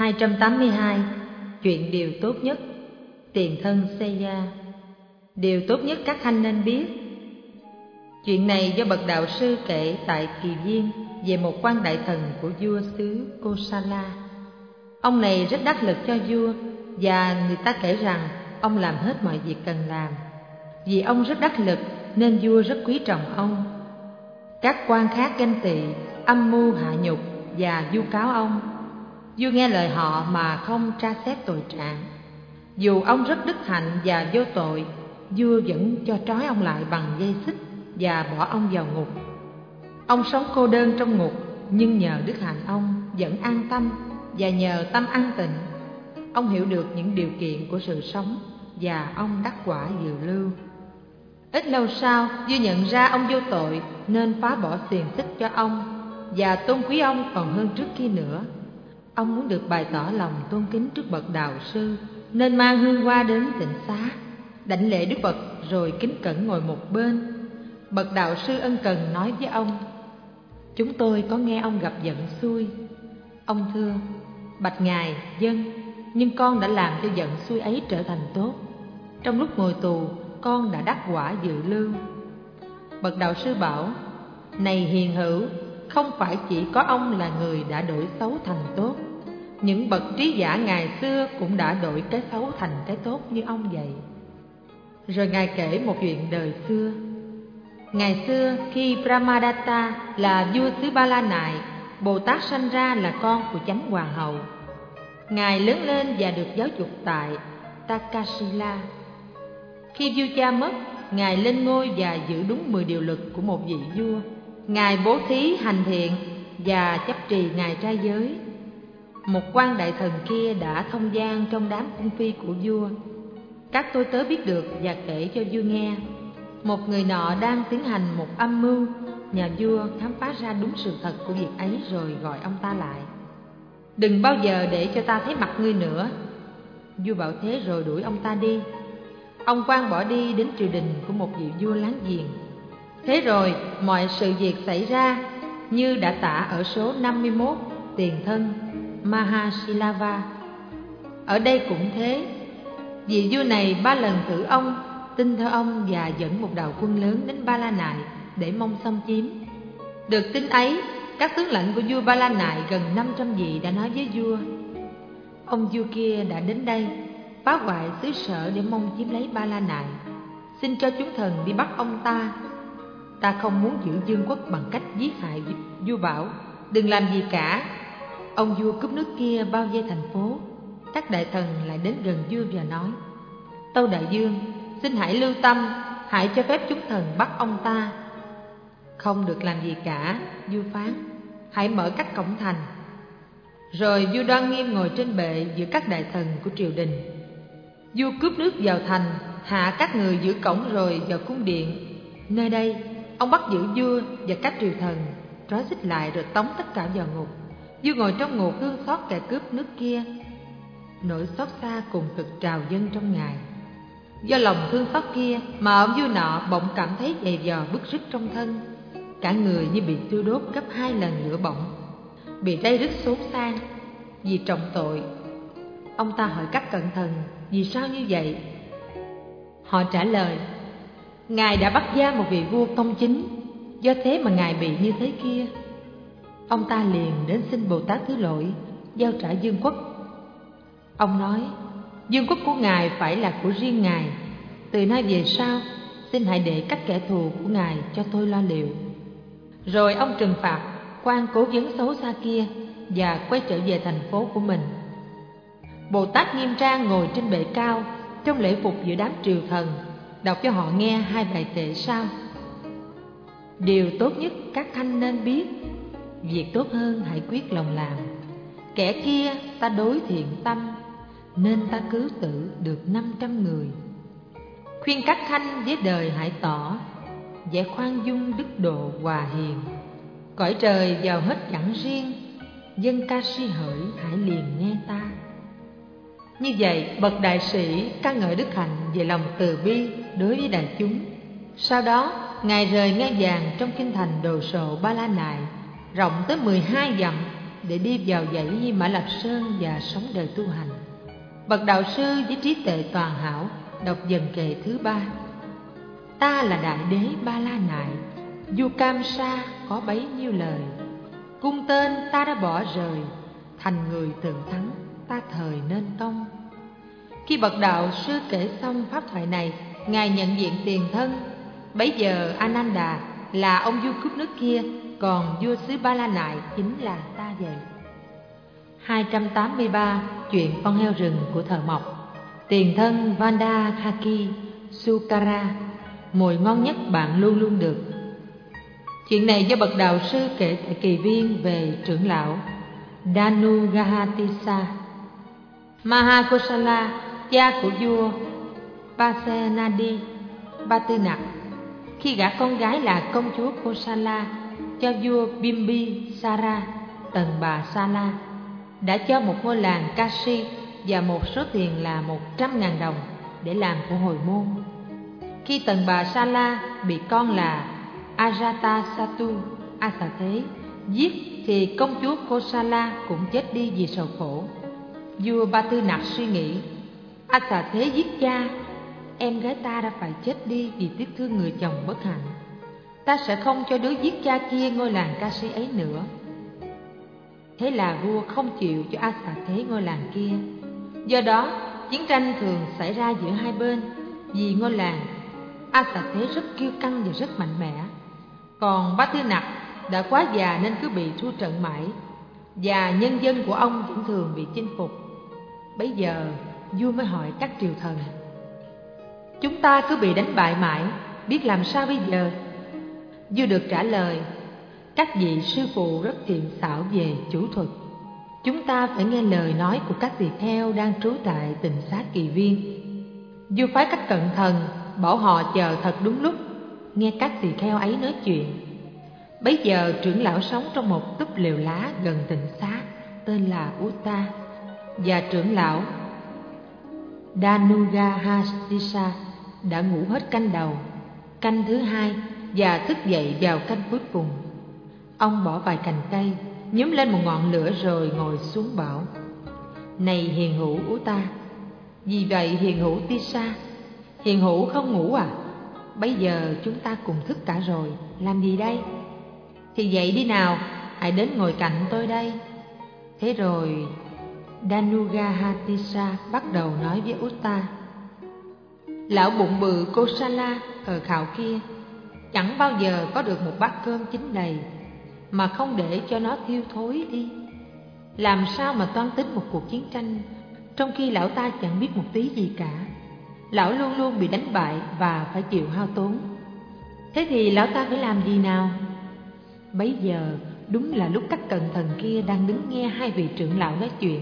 282. Chuyện điều tốt nhất. Tiền thân Seya. Điều tốt nhất các khanh nên biết. Chuyện này do bậc đạo sư kể tại Kỳ Viên về một quan đại thần của vua xứ Kosala. Ông này rất đắc lực cho vua, và người ta kể rằng ông làm hết mọi việc cần làm. Vì ông rất đắc lực nên vua rất quý trọng ông. Các quan khác ganh tị, âm mưu hạ nhục và vu cáo ông. Vua nghe lời họ mà không tra xét tội trạng. Dù ông rất đức hạnh và vô tội, vua vẫn cho trói ông lại bằng dây xích và bỏ ông vào ngục. Ông sống cô đơn trong ngục, nhưng nhờ đức hạnh ông vẫn an tâm, và nhờ tâm an tịnh, ông hiểu được những điều kiện của sự sống, và ông đắc quả diệu lưu. Ít lâu sau, vua nhận ra ông vô tội nên phá bỏ xiềng xích cho ông, và tôn quý ông còn hơn trước kia nữa. Ông muốn được bày tỏ lòng tôn kính trước bậc đạo sư, nên mang hương hoa đến tịnh xá, đảnh lễ Đức Phật rồi kính cẩn ngồi một bên. Bậc đạo sư ân cần nói với ông: "Chúng tôi có nghe ông gặp giận xui." Ông thưa: "Bạch ngài, vâng, nhưng con đã làm cho giận xui ấy trở thành tốt. Trong lúc ngồi tù, con đã đắc quả dự lưu." Bậc đạo sư bảo: "Này hiền hữu, không phải chỉ có ông là người đã đổi xấu thành tốt. Những bậc trí giả ngày xưa cũng đã đổi cái xấu thành cái tốt như ông vậy." Rồi ngài kể một chuyện đời xưa. Ngày xưa, khi Brahmadatta là vua xứ Ba La Nại, Bồ Tát sanh ra là con của chánh hoàng hậu. Ngài lớn lên và được giáo dục tại Takasila. Khi vua cha mất, ngài lên ngôi và giữ đúng 10 điều luật của một vị vua. Ngài bố thí hành thiện và chấp trì ngày trai giới. Một quan đại thần kia đã thông gian trong đám cung phi của vua. Các tôi tớ biết được và kể cho vua nghe. Một người nọ đang tiến hành một âm mưu. Nhà vua khám phá ra đúng sự thật của việc ấy rồi gọi ông ta lại. "Đừng bao giờ để cho ta thấy mặt ngươi nữa." Vua bảo thế rồi đuổi ông ta đi. Ông quan bỏ đi đến triều đình của một vị vua láng giềng. Thế rồi mọi sự việc xảy ra như đã tả ở số 51 Tiền thân Mahasilava. Ở đây cũng thế. Vị vua này 3 lần thử ông, tin theo ông và dẫn một đạo quân lớn đến Ba La Nại để mong xâm chiếm. Được tin ấy, các tướng lãnh của vua Ba La Nại gần 500 vị đã nói với vua: "Ông vua kia đã đến đây, phá hoại xứ sở để mong chiếm lấy Ba La Nại. Xin cho chúng thần đi bắt ông ta. Ta không muốn giữ vương quốc bằng cách giết hại." Vua bảo: "Đừng làm gì cả." Ông vua cướp nước kia bao vây thành phố. Các đại thần lại đến gần vua và nói: "Tâu đại vương, xin hãy lưu tâm, hãy cho phép chúng thần bắt ông ta." "Không được làm gì cả," vua phán, "hãy mở các cổng thành." Rồi vua đoan nghiêm ngồi trên bệ giữa các đại thần của triều đình. Vua cướp nước vào thành, hạ các người giữ cổng rồi vào cung điện. Nơi đây, ông bắt giữ vua và các triều thần, trói xích lại rồi tống tất cả vào ngục. Vua ngồi trong ngục thương xót kẻ cướp nước kia. Nỗi xót xa cùng cực trào dâng trong ngài. Do lòng thương xót kia mà ông vua nọ bỗng cảm thấy dày vò bứt rứt trong thân. Cả người như bị thiêu đốt gấp 2 lần lửa bỏng, bị day rứt xốn xang vì trọng tội. Ông ta hỏi các cận thần: "Vì sao như vậy?" Họ trả lời: "Ngài đã bắt giam một vị vua công chính, do thế mà ngài bị như thế kia." Ông ta liền đến xin Bồ Tát thứ lỗi, giao trả vương quốc. Ông nói: "Vương quốc của ngài phải là của riêng ngài. Từ nay về sau, xin hãy để các kẻ thù của ngài cho tôi lo liệu." Rồi ông trừng phạt quan cố vấn xấu xa kia và quay trở về thành phố của mình. Bồ Tát nghiêm trang ngồi trên bệ cao trong lễ phục giữa đám triều thần, đọc cho họ nghe 2 bài kệ sau: "Điều tốt nhất các khanh nên biết, việc tốt hơn hãy quyết lòng làm. Kẻ kia ta đối thiện tâm, nên ta cứ tử được 500 người. Khuyên các khanh với đời hãy tỏ, vẻ khoan dung đức độ hòa hiền. Cõi trời giàu hết chẳng riêng, dân ca si hỡi hãy liền nghe ta." Như vậy, bậc đại sĩ ca ngợi đức hạnh về lòng từ bi đối với đại chúng. Sau đó, ngài rời ngai vàng trong kinh thành đồ sộ Ba La Nại, rộng tới 12 dặm, để đi vào dãy Mã Lạp Sơn và sống đời tu hành. Bậc đạo sư với trí tuệ toàn hảo đọc dần kệ thứ 3. Ta là đại đế Ba La Nại, vua Cam Sa có bấy nhiêu lời. Cung tên ta đã bỏ rời, thành người tự thắng, ta thời nên tông. Khi bậc đạo sư kể xong pháp thoại này, ngài nhận diện tiền thân. Bấy giờ Ananda là ông vua cướp nước kia, còn vua xứ Ba La Nại chính là ta vậy. 283. Chuyện con heo rừng của thợ mộc. Tiền thân Vandakaki Sukara, mồi ngon nhất bạn luôn luôn được. Chuyện này do bậc đạo sư kể tại kỳ viên về trưởng lão Danugahatisa. Mahakosala, cha của vua Pasenadi Ba Tư Nặc, khi gả con gái là công chúa Kosala cho vua Bimbisara Tần Bà Sala, đã cho một ngôi làng Kashi và một số tiền là 100.000 đồng để làm của hồi môn. Khi Tần Bà Sala bị con là Ajatasattu Asa Thế giết, thì công chúa Kosala cũng chết đi vì sầu khổ. Vua Ba Tư Nặc suy nghĩ, Asa Thế giết cha, em gái ta đã phải chết đi vì tiếc thương người chồng bất hạnh. Ta sẽ không cho đứa giết cha kia ngôi làng Kashi ấy nữa. Thế là vua không chịu cho Asa Thế ngôi làng kia. Do đó chiến tranh thường xảy ra giữa hai bên. Vì ngôi làng, Asa Thế rất kiêu căng và rất mạnh mẽ. Còn Ba Tư Nặc đã quá già nên cứ bị thua trận mãi, và nhân dân của ông vẫn thường bị chinh phục. Bấy giờ vua mới hỏi các triều thần, chúng ta cứ bị đánh bại mãi, biết làm sao bây giờ? Vua được trả lời, các vị sư phụ rất thiện xảo về chủ thuật. Chúng ta phải nghe lời nói của các tỳ kheo đang trú tại Tịnh Xá Kỳ Viên. Vua phái các cận thần bảo họ chờ thật đúng lúc, nghe các tỳ kheo ấy nói chuyện. Bấy giờ trưởng lão sống trong một túp lều lá gần Tịnh Xá, tên là Utta, và trưởng lão Danugahastisa đã ngủ hết canh đầu, canh thứ hai và thức dậy vào canh cuối cùng. Ông bỏ vài cành cây, nhúm lên một ngọn lửa rồi ngồi xuống bảo, này hiền hữu Utta. Vì vậy hiền hữu Tisa, hiền hữu không ngủ à? Bây giờ chúng ta cùng thức cả rồi, làm gì đây? Thì dậy đi nào, hãy đến ngồi cạnh tôi đây. Thế rồi Danugahatisa bắt đầu nói với Utta, lão bụng bự Kosala khờ khạo kia chẳng bao giờ có được một bát cơm chín đầy mà không để cho nó thiêu thối đi. Làm sao mà toan tính một cuộc chiến tranh trong khi lão ta chẳng biết một tí gì cả? Lão luôn luôn bị đánh bại và phải chịu hao tốn. Thế thì lão ta phải làm gì nào? Bấy giờ đúng là lúc các cận thần kia đang đứng nghe hai vị trưởng lão nói chuyện.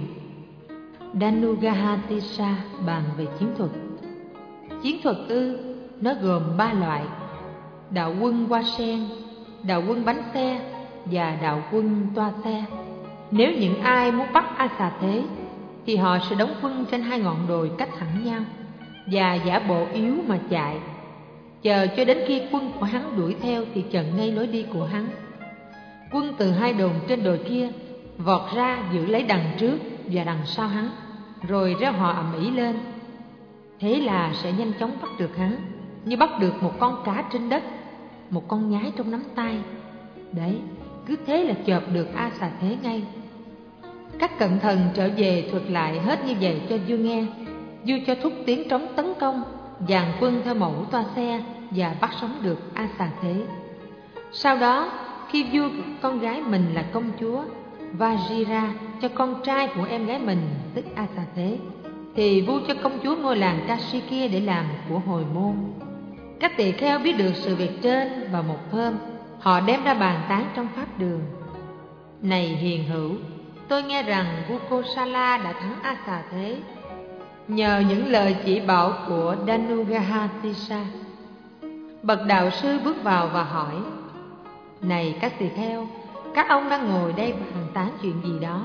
Danugahatisa bàn về chiến thuật. Chiến thuật ư? Nó gồm 3 loại: đạo quân hoa sen, đạo quân bánh xe và đạo quân toa xe. Nếu những ai muốn bắt Asa Thế thì họ sẽ đóng quân trên 2 ngọn đồi cách hẳn nhau và giả bộ yếu mà chạy, chờ cho đến khi quân của hắn đuổi theo thì chặn ngay lối đi của hắn. Quân từ 2 đồn trên đồi kia vọt ra giữ lấy đằng trước và đằng sau hắn, rồi reo hò ầm ĩ lên. Thế là sẽ nhanh chóng bắt được hắn, như bắt được một con cá trên đất, một con nhái trong nắm tay. Đấy, cứ thế là chộp được Asa Thế ngay. Các cận thần trở về thuật lại hết như vậy cho vua nghe. Vua cho thúc tiếng trống tấn công, dàn quân theo mẫu toa xe và bắt sống được Asa Thế. Sau đó, khi vua con gái mình là công chúa Vajira cho con trai của em gái mình tức Asa Thế, thì vua cho công chúa ngôi làng Kashi kia để làm của hồi môn. Các tỳ kheo biết được sự việc trên, và một hôm họ đem ra bàn tán trong pháp đường. Này hiền hữu, tôi nghe rằng vua Kosala đã thắng Asa Thế nhờ những lời chỉ bảo của Danugahatisa. Bậc đạo sư bước vào và hỏi, này các tỳ kheo, các ông đang ngồi đây bàn tán chuyện gì đó?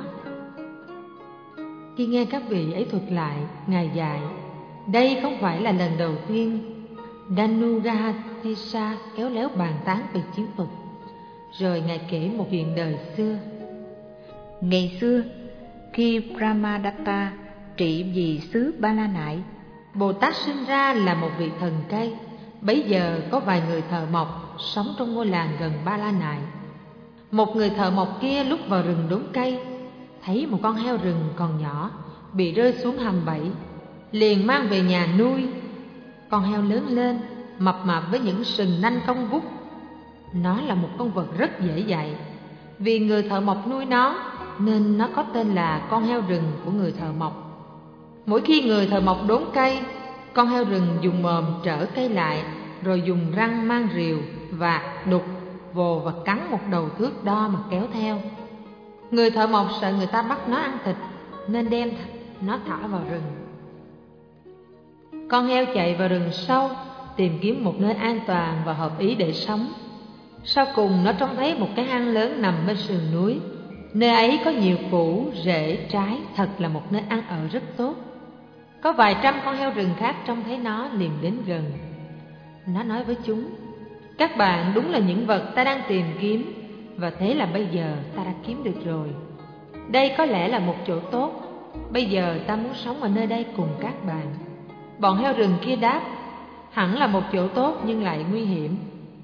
Khi nghe các vị ấy thuật lại, ngài dạy, đây không phải là lần đầu tiên Danugahatisa kéo léo bàn tán về chiến thuật. Rồi ngài kể một chuyện đời xưa. Ngày xưa, khi Brahmadatta trị vì xứ Ba La Nại, Bồ Tát sinh ra là một vị thần cây. Bấy giờ có vài người thợ mộc sống trong ngôi làng gần Ba La Nại. Một người thợ mộc kia lúc vào rừng đốn cây, thấy một con heo rừng còn nhỏ bị rơi xuống hầm bẫy, liền mang về nhà nuôi. Con heo lớn lên, mập mạp với những sừng nanh cong vút. Nó là một con vật rất dễ dạy. Vì người thợ mộc nuôi nó nên nó có tên là con heo rừng của người thợ mộc. Mỗi khi người thợ mộc đốn cây, con heo rừng dùng mồm trở cây lại, rồi dùng răng mang rìu và đục, vồ và cắn một đầu thước đo mà kéo theo. Người thợ mộc sợ người ta bắt nó ăn thịt nên đem nó thả vào rừng. Con heo chạy vào rừng sâu, tìm kiếm một nơi an toàn và hợp ý để sống. Sau cùng nó trông thấy một cái hang lớn nằm bên sườn núi. Nơi ấy có nhiều củ, rễ, trái, thật là một nơi ăn ở rất tốt. Có vài trăm con heo rừng khác trông thấy nó liền đến gần. Nó nói với chúng: các bạn đúng là những vật ta đang tìm kiếm, và thế là bây giờ ta đã kiếm được rồi. Đây có lẽ là một chỗ tốt. Bây giờ ta muốn sống ở nơi đây cùng các bạn. Bọn heo rừng kia đáp: hẳn là một chỗ tốt nhưng lại nguy hiểm.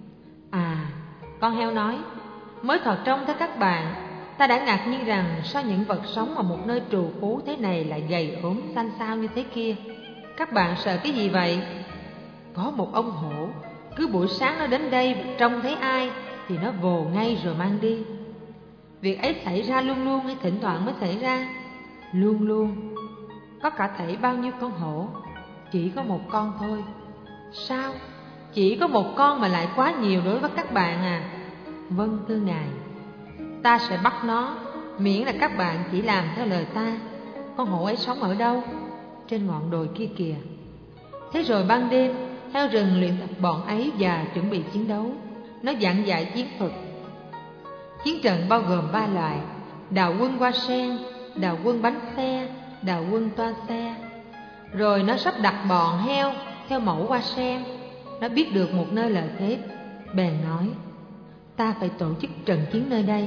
Con heo nói: mới thoạt trông thấy các bạn, ta đã ngạc nhiên rằng sao những vật sống ở một nơi trù phú thế này lại gầy ốm xanh xao như thế kia. Các bạn sợ cái gì vậy? Có một ông hổ, cứ buổi sáng nó đến đây trông thấy ai thì nó vồ ngay rồi mang đi. Việc ấy xảy ra luôn luôn hay thỉnh thoảng mới xảy ra? Luôn luôn. Có cả thảy bao nhiêu con hổ? Chỉ có một con thôi. Sao? Chỉ có một con mà lại quá nhiều đối với các bạn à? Vâng thưa ngài, ta sẽ bắt nó, miễn là các bạn chỉ làm theo lời ta. Con hổ ấy sống ở đâu? Trên ngọn đồi kia kìa. Thế rồi ban đêm, heo rừng luyện tập bọn ấy và chuẩn bị chiến đấu. Nó giảng dạy chiến thuật. Chiến trận bao gồm 3 loại: đào quân hoa sen, đào quân bánh xe, đào quân toa xe. Rồi nó sắp đặt bọn heo theo mẫu hoa sen. Nó biết được một nơi lợi thế, bèn nói: ta phải tổ chức trận chiến nơi đây.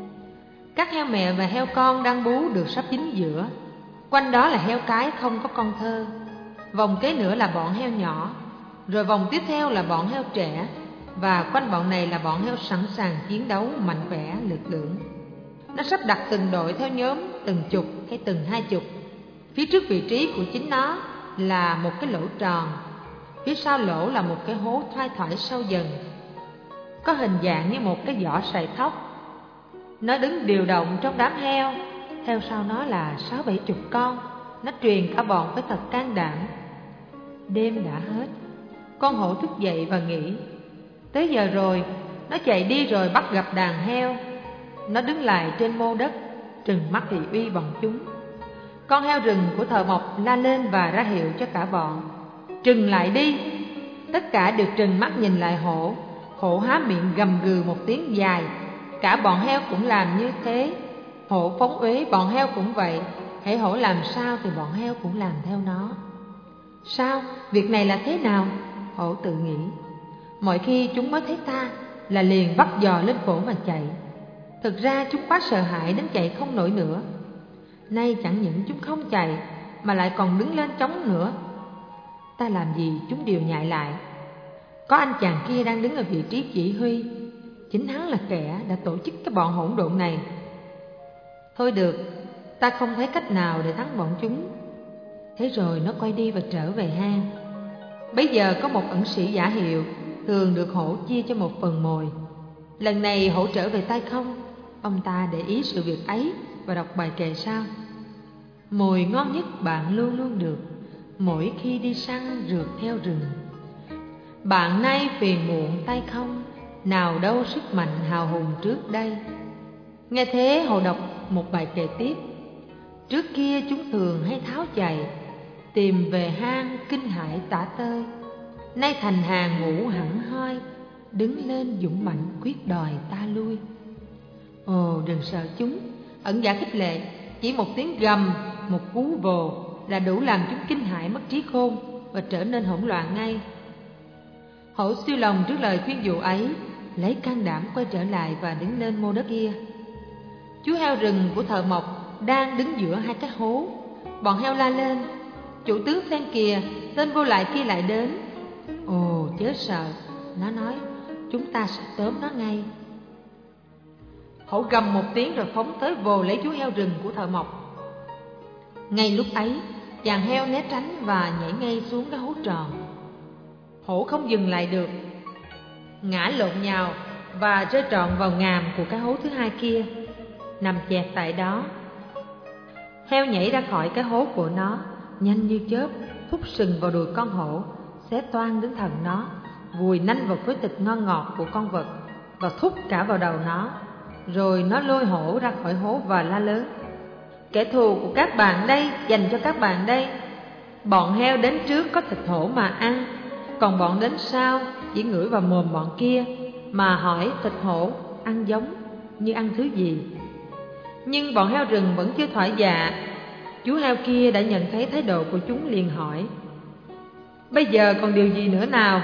Các heo mẹ và heo con đang bú được sắp dính giữa. Quanh đó là heo cái không có con thơ. Vòng kế nữa là bọn heo nhỏ. Rồi vòng tiếp theo là bọn heo trẻ. Và quanh bọn này là bọn heo sẵn sàng chiến đấu, mạnh khỏe, lực lưỡng. Nó sắp đặt từng đội theo nhóm, từng chục hay từng 20. Phía trước vị trí của chính nó là một cái lỗ tròn. Phía sau lỗ là một cái hố thoai thoải sâu dần, có hình dạng như một cái giỏ sậy thóc. Nó đứng điều động trong đám heo. Theo sau nó là 60-70 con. Nó truyền cả bọn với thật can đảm. Đêm đã hết. Con hổ thức dậy và nghĩ: tới giờ rồi. Nó chạy đi rồi bắt gặp đàn heo. Nó đứng lại trên mô đất, trừng mắt thị uy bọn chúng. Con heo rừng của thợ mộc la lên và ra hiệu cho cả bọn: trừng lại đi. Tất cả đều trừng mắt nhìn lại hổ. Hổ há miệng gầm gừ một tiếng dài. Cả bọn heo cũng làm như thế. Hổ phóng uế, bọn heo cũng vậy. Hễ hổ làm sao thì bọn heo cũng làm theo nó. Sao? Việc này là thế nào? Hổ tự nghĩ. Mọi khi chúng mới thấy ta là liền bắt giò lên cổ mà chạy. Thực ra chúng quá sợ hãi đến chạy không nổi nữa. Nay chẳng những chúng không chạy mà lại còn đứng lên chống nữa. Ta làm gì chúng đều nhại lại. Có anh chàng kia đang đứng ở vị trí chỉ huy. Chính hắn là kẻ đã tổ chức cái bọn hỗn độn này. Thôi được, ta không thấy cách nào để thắng bọn chúng. Thế rồi nó quay đi và trở về hang. Bây giờ có một ẩn sĩ giả hiệu, thường được hổ chia cho một phần mồi. Lần này hổ trở về tay không. Ông ta để ý sự việc ấy và đọc bài kệ sau: mồi ngon nhất bạn luôn luôn được, mỗi khi đi săn rượt theo rừng. Bạn nay phiền muộn tay không, nào đâu sức mạnh hào hùng trước đây. Nghe thế hổ đọc một bài kệ tiếp: trước kia chúng thường hay tháo chạy, tìm về hang kinh hãi tả tơi. Nay thành hàng ngủ hẳn hoi, đứng lên dũng mạnh quyết đòi ta lui. Ồ, đừng sợ chúng. Ẩn giả khích lệ, chỉ một tiếng gầm, một cú vồ là đủ làm chúng kinh hãi mất trí khôn và trở nên hỗn loạn ngay. Hổ siêu lòng trước lời khuyên dụ ấy, lấy can đảm quay trở lại và đứng lên mô đất kia. Chú heo rừng của thợ mộc đang đứng giữa hai cái hố. Bọn heo la lên: "Chủ tướng xem kìa, tên vô lại kia lại đến." "Ồ, chớ sợ," nó nói, "chúng ta sẽ tóm nó ngay." Hổ gầm một tiếng rồi phóng tới vồ lấy chú heo rừng của thợ mộc. Ngay lúc ấy, chàng heo né tránh và nhảy ngay xuống cái hố tròn. Hổ không dừng lại được, ngã lộn nhào và rơi trọn vào ngàm của cái hố thứ hai kia, nằm chẹt tại đó. Heo nhảy ra khỏi cái hố của nó, nhanh như chớp, thúc sừng vào đùi con hổ, xé toang đến thần nó, vùi nanh vào khối thịt ngon ngọt của con vật và thúc cả vào đầu nó. Rồi nó lôi hổ ra khỏi hố và la lớn: "Kẻ thù của các bạn đây, dành cho các bạn đây. Bọn heo đến trước có thịt hổ mà ăn, còn bọn đến sau chỉ ngửi vào mồm bọn kia mà hỏi thịt hổ ăn giống như ăn thứ gì." Nhưng bọn heo rừng vẫn chưa thỏa dạ. Chú heo kia đã nhận thấy thái độ của chúng, liền hỏi: "Bây giờ còn điều gì nữa nào?"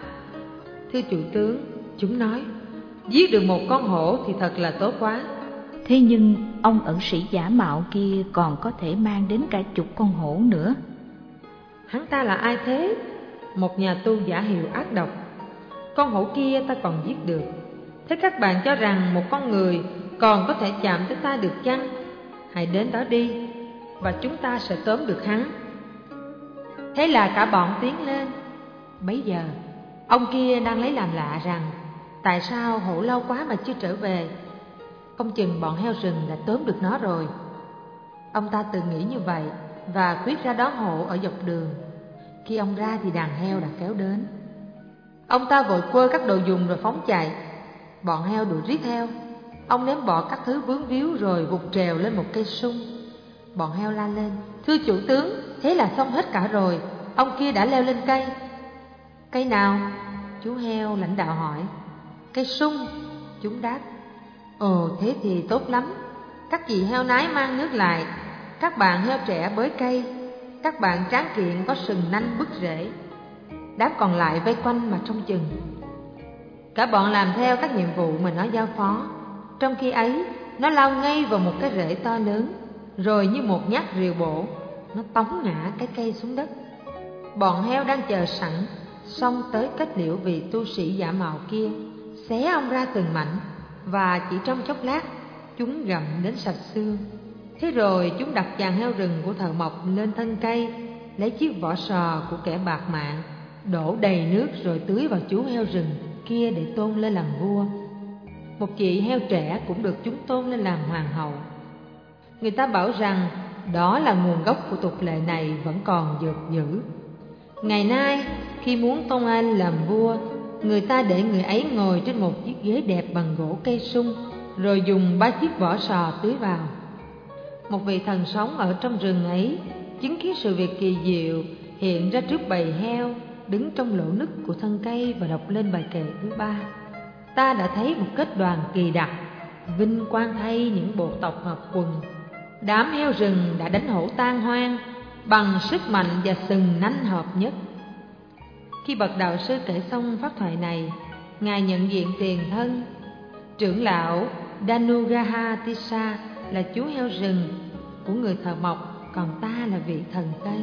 "Thưa chủ tướng," chúng nói, "giết được một con hổ thì thật là tốt quá." Thế nhưng ông ẩn sĩ giả mạo kia còn có thể mang đến cả chục con hổ nữa. "Hắn ta là ai thế?" "Một nhà tu giả hiệu ác độc. Con hổ kia ta còn giết được. Thế các bạn cho rằng một con người còn có thể chạm tới ta được chăng? Hãy đến đó đi, và chúng ta sẽ tóm được hắn." Thế là cả bọn tiến lên. Bấy giờ ông kia đang lấy làm lạ rằng tại sao hổ lâu quá mà chưa trở về. Không chừng bọn heo rừng đã tóm được nó rồi. Ông ta tự nghĩ như vậy và quyết ra đón hổ ở dọc đường. Khi ông ra thì đàn heo đã kéo đến. Ông ta vội quơ các đồ dùng rồi phóng chạy. Bọn heo đuổi riết theo. Ông ném bỏ các thứ vướng víu rồi vụt trèo lên một cây sung. Bọn heo la lên: "Thưa chủ tướng, thế là xong hết cả rồi. Ông kia đã leo lên cây." "Cây nào?" chú heo lãnh đạo hỏi. "Cây sung," chúng đáp. "Ồ, thế thì tốt lắm. Các chị heo nái mang nước lại. Các bạn heo trẻ bới cây. Các bạn tráng kiện có sừng nanh bứt rễ." Đám còn lại vây quanh mà trông chừng. Cả bọn làm theo các nhiệm vụ mà nó giao phó. Trong khi ấy, nó lao ngay vào một cái rễ to lớn, rồi như một nhát rìu bổ, nó tống ngã cái cây xuống đất. Bọn heo đang chờ sẵn, xông tới kết liễu vị tu sĩ giả mạo kia, xé ông ra từng mảnh, và chỉ trong chốc lát, chúng gặm đến sạch xương. Thế rồi chúng đặt chàng heo rừng của thợ mộc lên thân cây, lấy chiếc vỏ sò của kẻ bạc mạng, đổ đầy nước rồi tưới vào chú heo rừng kia để tôn lên làm vua. Một chị heo trẻ cũng được chúng tôn lên làm hoàng hậu. Người ta bảo rằng đó là nguồn gốc của tục lệ này vẫn còn dược dữ. Ngày nay, khi muốn tôn ai làm vua, người ta để người ấy ngồi trên một chiếc ghế đẹp bằng gỗ cây sung, rồi dùng 3 chiếc vỏ sò tưới vào. Một vị thần sống ở trong rừng ấy chứng kiến sự việc kỳ diệu hiện ra trước bầy heo, đứng trong lỗ nứt của thân cây và đọc lên bài kệ thứ 3. Ta đã thấy một kết đoàn kỳ đặc, vinh quang thay những bộ tộc hợp quần. Đám heo rừng đã đánh hổ tan hoang bằng sức mạnh và sừng nanh hợp nhất. Khi bậc đạo sư kể xong pháp thoại này, ngài nhận diện tiền thân. Trưởng lão Danugaha Tissa là chú heo rừng của người thợ mộc, còn ta là vị thần cây.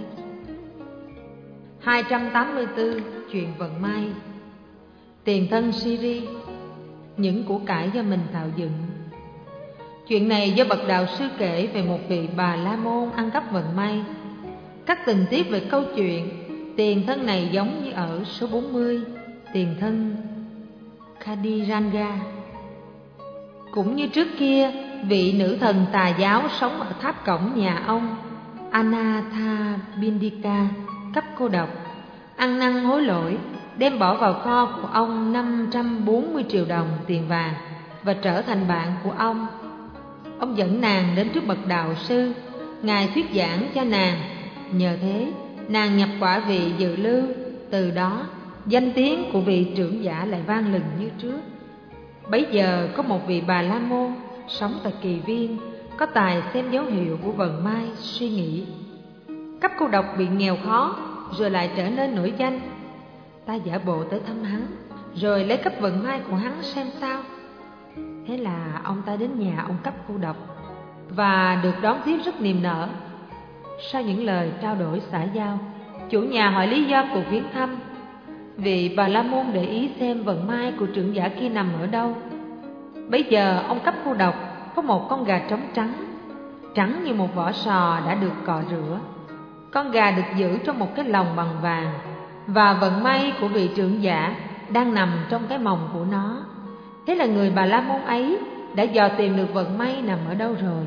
284. Chuyện vận may. Tiền thân Siri, những của cải do mình tạo dựng. Chuyện này do bậc đạo sư kể về một vị Bà La Môn ăn cắp vận may. Các tình tiết về câu chuyện tiền thân này giống như ở số 40, tiền thân Khadiranga. Cũng như trước kia, vị nữ thần tà giáo sống ở tháp cổng nhà ông Anathabindika cấp cô độc, ăn năn hối lỗi, đem bỏ vào kho của ông 540 triệu đồng tiền vàng và trở thành bạn của ông. Ông dẫn nàng đến trước bậc đạo sư, ngài thuyết giảng cho nàng. Nhờ thế, nàng nhập quả vị dự lưu. Từ đó, danh tiếng của vị trưởng giả lại vang lừng như trước. Bấy giờ có một vị Bà La Môn sống tại Kỳ Viên, có tài xem dấu hiệu của vận may, suy nghĩ: cấp cô độc bị nghèo khó rồi lại trở nên nổi danh. Ta giả bộ tới thăm hắn, rồi lấy cấp vận may của hắn xem sao. Thế là ông ta đến nhà ông cấp cô độc, và được đón tiếp rất niềm nở. Sau những lời trao đổi xã giao, chủ nhà hỏi lý do cuộc viếng thăm. Vị Bà La Môn để ý xem vận may của trưởng giả kia nằm ở đâu. Bấy giờ ông cấp cô độc có một con gà trống trắng, trắng như một vỏ sò đã được cọ rửa. Con gà được giữ trong một cái lồng bằng vàng, và vận may của vị trưởng giả đang nằm trong cái mồng của nó. Thế là người Bà La Môn ấy đã dò tìm được vận may nằm ở đâu rồi.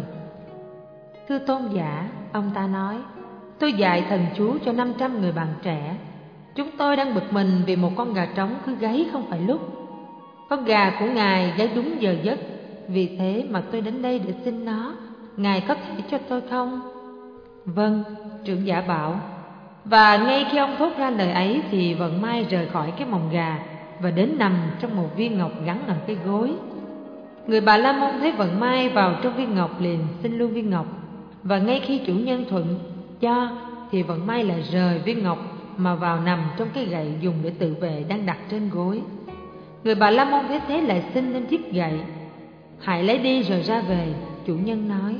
Thưa tôn giả, ông ta nói, tôi dạy thần chú cho 500 người bạn trẻ. Chúng tôi đang bực mình vì một con gà trống cứ gáy không phải lúc. Con gà của ngài gáy đúng giờ giấc, vì thế mà tôi đến đây để xin nó. Ngài có thể cho tôi không? Vâng, trưởng giả bảo. Và ngay khi ông thốt ra lời ấy thì vận may rời khỏi cái mồng gà và đến nằm trong một viên ngọc gắn ở cái gối. Người Bà La Môn thấy vận may vào trong viên ngọc liền xin luôn viên ngọc. Và ngay khi chủ nhân thuận cho thì vận may lại rời viên ngọc mà vào nằm trong cái gậy dùng để tự vệ đang đặt trên gối. Người Bà La Môn thấy thế lại xin lên chiếc gậy. Hãy lấy đi rồi ra về, chủ nhân nói.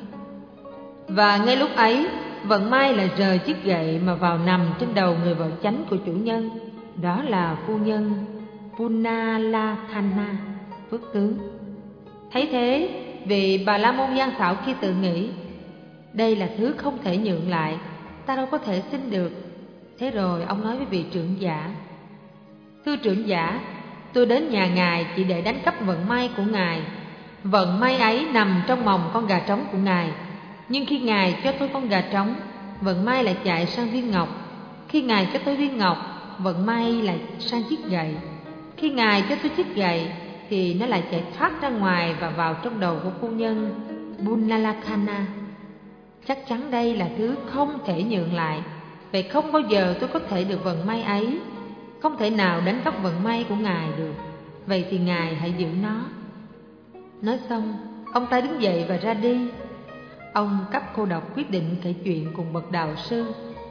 Và ngay lúc ấy, vận may lại rời chiếc gậy mà vào nằm trên đầu người vợ chánh của chủ nhân. Đó là phu nhân Punalakhana, phước tướng. Thấy thế, vị Bà La Môn gian xảo kia tự nghĩ, đây là thứ không thể nhượng lại, ta đâu có thể xin được. Thế rồi ông nói với vị trưởng giả, thưa trưởng giả, tôi đến nhà ngài chỉ để đánh cắp vận may của ngài. Vận may ấy nằm trong mồng con gà trống của ngài. Nhưng khi ngài cho tôi con gà trống, vận may lại chạy sang viên ngọc. Khi ngài cho tôi viên ngọc, vận may lại sang chiếc gậy. Khi ngài cho tôi chiếc gậy thì nó lại chạy thoát ra ngoài và vào trong đầu của phu nhân Punalakhana. Chắc chắn đây là thứ không thể nhượng lại. Vậy không bao giờ tôi có thể được vận may ấy. Không thể nào đánh cắp vận may của ngài được. Vậy thì ngài hãy giữ nó. Nói xong, ông ta đứng dậy và ra đi. Ông cấp cô độc quyết định kể chuyện cùng bậc đạo sư.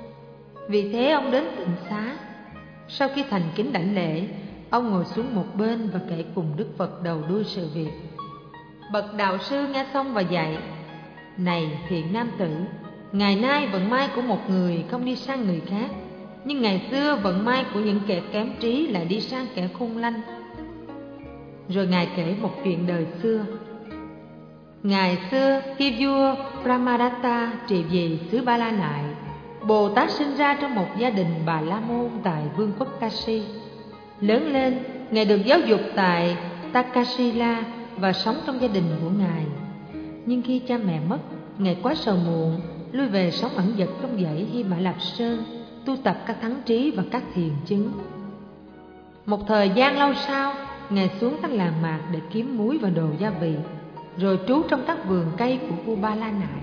Vì thế ông đến tịnh xá. Sau khi thành kính đảnh lễ, ông ngồi xuống một bên và kể cùng Đức Phật đầu đuôi sự việc. Bậc đạo sư nghe xong và dạy, này thiện nam tử, ngày nay vận may của một người không đi sang người khác, nhưng ngày xưa vận may của những kẻ kém trí lại đi sang kẻ khôn lanh. Rồi ngài kể một chuyện đời xưa. Ngày xưa khi vua Brahmadatta trị vì xứ Ba La Nại, Bồ Tát sinh ra trong một gia đình Bà La Môn tại vương quốc Kashi. Lớn lên, ngài được giáo dục tại Takasila và sống trong gia đình của ngài. Nhưng khi cha mẹ mất, ngài quá sầu muộn, lui về sống ẩn dật trong dãy Hy Mã Lạp Sơn, tu tập các thắng trí và các thiền chứng. Một thời gian lâu sau, ngài xuống các làng mạc để kiếm muối và đồ gia vị, rồi trú trong các vườn cây của vua Ba La Nại.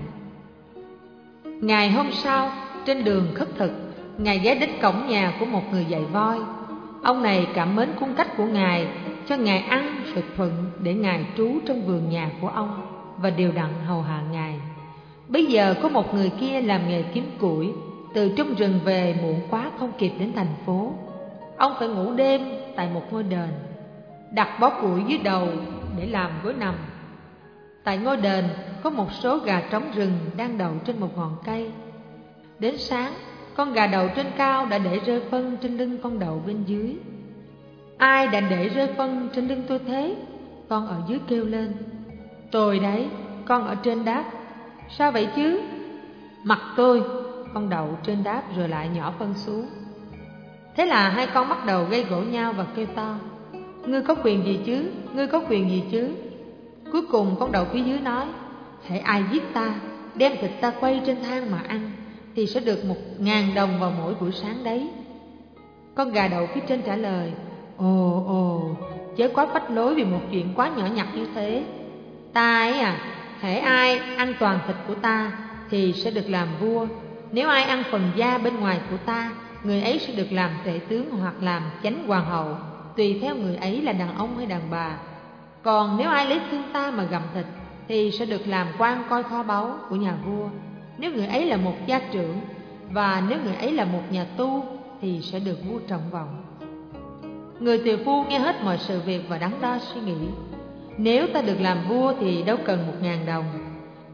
Ngày hôm sau, trên đường khất thực, ngài ghé đến cổng nhà của một người dạy voi. Ông này cảm mến cung cách của ngài, cho ngài ăn rồi thuận để ngài trú trong vườn nhà của ông và đều đặn hầu hạ ngài. Bây giờ có một người kia làm nghề kiếm củi, từ trong rừng về muộn quá không kịp đến thành phố. Ông phải ngủ đêm tại một ngôi đền, đặt bó củi dưới đầu để làm gối nằm. Tại ngôi đền có một số gà trống rừng đang đậu trên một ngọn cây. Đến sáng, con gà đậu trên cao đã để rơi phân trên lưng con đậu bên dưới. Ai đã để rơi phân trên lưng tôi thế? Con ở dưới kêu lên. Tôi đấy, con ở trên đáp. Sao vậy chứ? Mặt tôi, con đậu trên đáp rồi lại nhỏ phân xuống. Thế là hai con bắt đầu gây gổ nhau và kêu to. Ngươi có quyền gì chứ? Ngươi có quyền gì chứ? Cuối cùng con đậu phía dưới nói, hễ ai giết ta, đem thịt ta quay trên than mà ăn, thì sẽ được 1.000 đồng vào mỗi buổi sáng đấy. Con gà đậu phía trên trả lời, ồ, chớ quá phách lối vì một chuyện quá nhỏ nhặt như thế. Ta ấy à, hễ ai ăn toàn thịt của ta thì sẽ được làm vua. Nếu ai ăn phần da bên ngoài của ta, người ấy sẽ được làm tể tướng hoặc làm chánh hoàng hậu, tùy theo người ấy là đàn ông hay đàn bà. Còn nếu ai lấy xương ta mà gặm thịt thì sẽ được làm quan coi kho báu của nhà vua. Nếu người ấy là một gia trưởng, và nếu người ấy là một nhà tu thì sẽ được vua trọng vọng. Người tiều phu nghe hết mọi sự việc và đắn đo suy nghĩ. Nếu ta được làm vua thì đâu cần 1.000 đồng.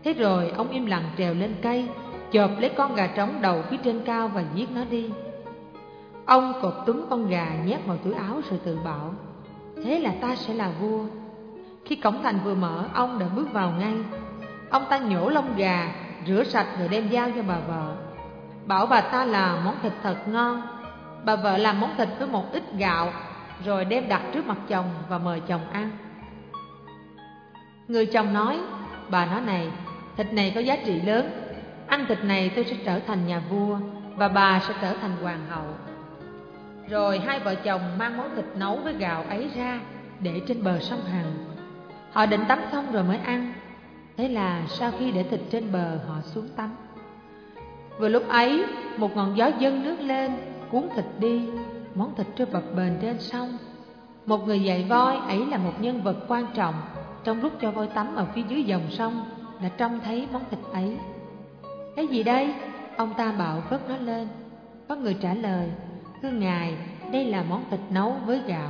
Thế rồi ông im lặng trèo lên cây, chộp lấy con gà trống đầu phía trên cao và giết nó đi. Ông cột túm con gà nhét vào túi áo rồi tự bảo: thế là ta sẽ là vua. Khi cổng thành vừa mở, ông đã bước vào ngay. Ông ta nhổ lông gà, rửa sạch rồi đem giao cho bà vợ, bảo bà ta làm món thịt thật ngon. Bà vợ làm món thịt với một ít gạo, rồi đem đặt trước mặt chồng và mời chồng ăn. Người chồng nói: bà nói này, thịt này có giá trị lớn. Ăn thịt này tôi sẽ trở thành nhà vua, và bà sẽ trở thành hoàng hậu. Rồi hai vợ chồng mang món thịt nấu với gạo ấy ra, để trên bờ sông Hằng. Họ định tắm xong rồi mới ăn. Thế là sau khi để thịt trên bờ, họ xuống tắm. Vừa lúc ấy, một ngọn gió dâng nước lên, cuốn thịt đi. Món thịt trôi bập bềnh trên sông. Một người dạy voi, ấy là một nhân vật quan trọng, trong lúc cho voi tắm ở phía dưới dòng sông, đã trông thấy món thịt ấy. Cái gì đây? Ông ta bảo vớt nó lên. Có người trả lời: thưa ngài, đây là món thịt nấu với gạo.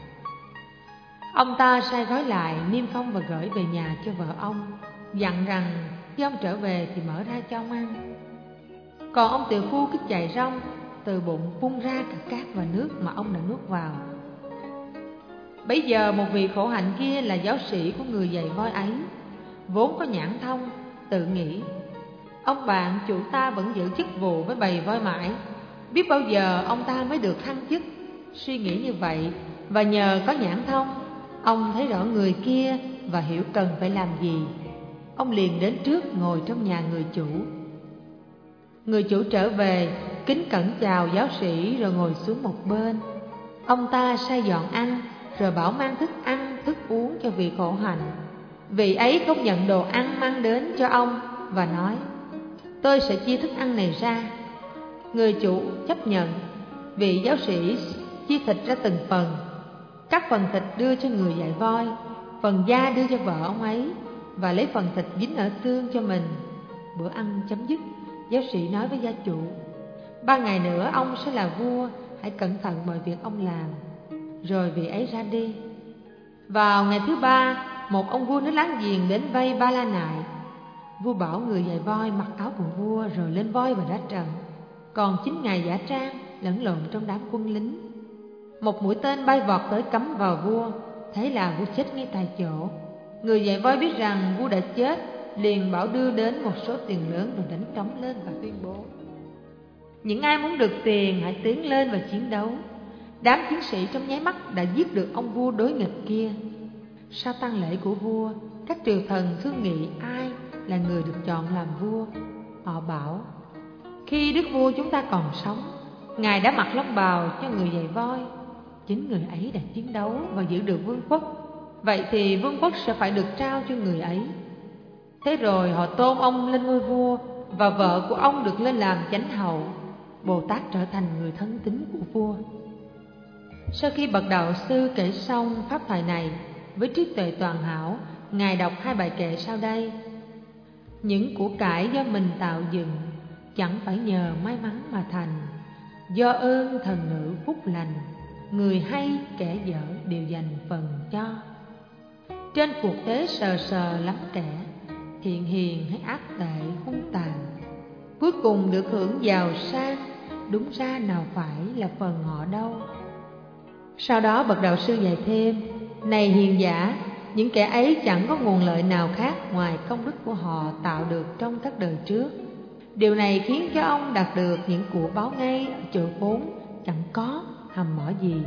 Ông ta sai gói lại, niêm phong và gửi về nhà cho vợ ông, dặn rằng khi ông trở về thì mở ra cho ông ăn. Còn ông tiểu phu cứ chạy rong, từ bụng phun ra cả cát và nước mà ông đã nuốt vào. Bấy giờ một vị khổ hạnh kia là giáo sĩ của người dạy voi ấy, vốn có nhãn thông, tự nghĩ: ông bạn chủ ta vẫn giữ chức vụ với bầy voi mãi, biết bao giờ ông ta mới được thăng chức. Suy nghĩ như vậy, và nhờ có nhãn thông, ông thấy rõ người kia và hiểu cần phải làm gì. Ông liền đến trước ngồi trong nhà người chủ. Người chủ trở về, kính cẩn chào giáo sĩ rồi ngồi xuống một bên. Ông ta sai dọn ăn, rồi bảo mang thức ăn, thức uống cho vị khổ hạnh. Vị ấy không nhận đồ ăn mang đến cho ông và nói: tôi sẽ chia thức ăn này ra. Người chủ chấp nhận. Vị giáo sĩ chia thịt ra từng phần. Các phần thịt đưa cho người dạy voi, phần da đưa cho vợ ông ấy, và lấy phần thịt dính ở xương cho mình. Bữa ăn chấm dứt, giáo sĩ nói với gia chủ: 3 ngày nữa ông sẽ là vua, hãy cẩn thận mọi việc ông làm. Rồi vị ấy ra đi. Vào ngày thứ 3, một ông vua nước láng giềng đến vây Ba La Nại. Vua bảo người dạy voi mặc áo của vua rồi lên voi và ra trận. Còn 9 ngày giả trang, lẫn lộn trong đám quân lính. Một mũi tên bay vọt tới cắm vào vua, thế là vua chết ngay tại chỗ. Người dạy voi biết rằng vua đã chết, liền bảo đưa đến một số tiền lớn rồi đánh trống lên và tuyên bố: những ai muốn được tiền hãy tiến lên và chiến đấu. Đám chiến sĩ trong nháy mắt đã giết được ông vua đối nghịch kia. Sau tang lễ của vua, các triều thần thương nghị ai là người được chọn làm vua. Họ bảo: khi đức vua chúng ta còn sống, ngài đã mặc long bào cho người dạy voi. Chính người ấy đã chiến đấu và giữ được vương quốc, vậy thì vương quốc sẽ phải được trao cho người ấy. Thế rồi họ tôn ông lên ngôi vua, và vợ của ông được lên làm chánh hậu. Bồ Tát trở thành người thân tín của vua. Sau khi bậc đạo sư kể xong pháp thoại này, với trí tuệ toàn hảo, ngài đọc 2 bài kệ sau đây. Những của cải do mình tạo dựng, chẳng phải nhờ may mắn mà thành. Do ơn thần nữ phúc lành, người hay kẻ dở đều dành phần cho. Trên cuộc thế sờ sờ lắm kẻ, thiện hiền hay ác tệ hung tàn, cuối cùng được hưởng giàu sang, đúng ra nào phải là phần họ đâu. Sau đó bậc đạo sư dạy thêm: này hiền giả, những kẻ ấy chẳng có nguồn lợi nào khác ngoài công đức của họ tạo được trong các đời trước. Điều này khiến cho ông đạt được những của báo ngay ở chỗ vốn chẳng có hầm mỏ gì.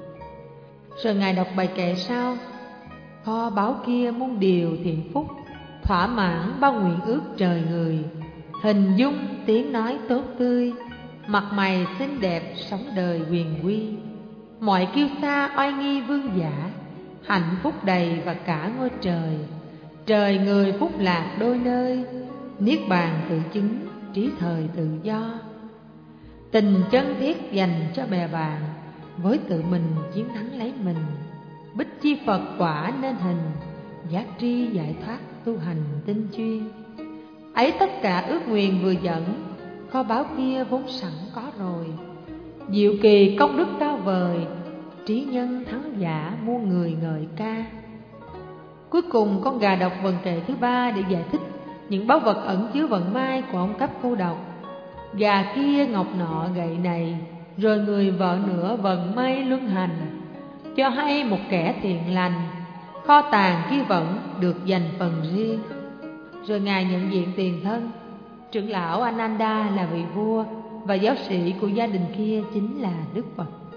Rồi ngài đọc bài kệ sau: kho báu kia muôn điều thiện phúc, thỏa mãn bao nguyện ước trời người. Hình dung tiếng nói tốt tươi, mặt mày xinh đẹp sống đời quyền quy. Mọi kiêu sa oai nghi vương giả, hạnh phúc đầy và cả ngôi trời. Trời người phúc lạc đôi nơi, niết bàn tự chứng trí thời tự do. Tình chân thiết dành cho bè bạn, với tự mình chiến thắng lấy mình. Bích chi Phật quả nên hình, giác tri giải thoát tu hành tinh chuyên. Ấy tất cả ước nguyện vừa dẫn, kho báu kia vốn sẵn có rồi. Diệu kỳ công đức cao vời, trí nhân thắng giả muôn người ngợi ca. Cuối cùng con gà đọc vần kệ thứ 3 để giải thích những báu vật ẩn chứa vận may của ông cấp cô độc. Gà kia ngọc nọ gậy này, rồi người vợ nữa vận may luân hành. Cho hay một kẻ thiện lành, kho tàng kia vẫn được dành phần riêng. Rồi Ngài nhận diện tiền thân. Trưởng lão Ananda là vị vua, và giáo sĩ của gia đình kia chính là Đức Phật.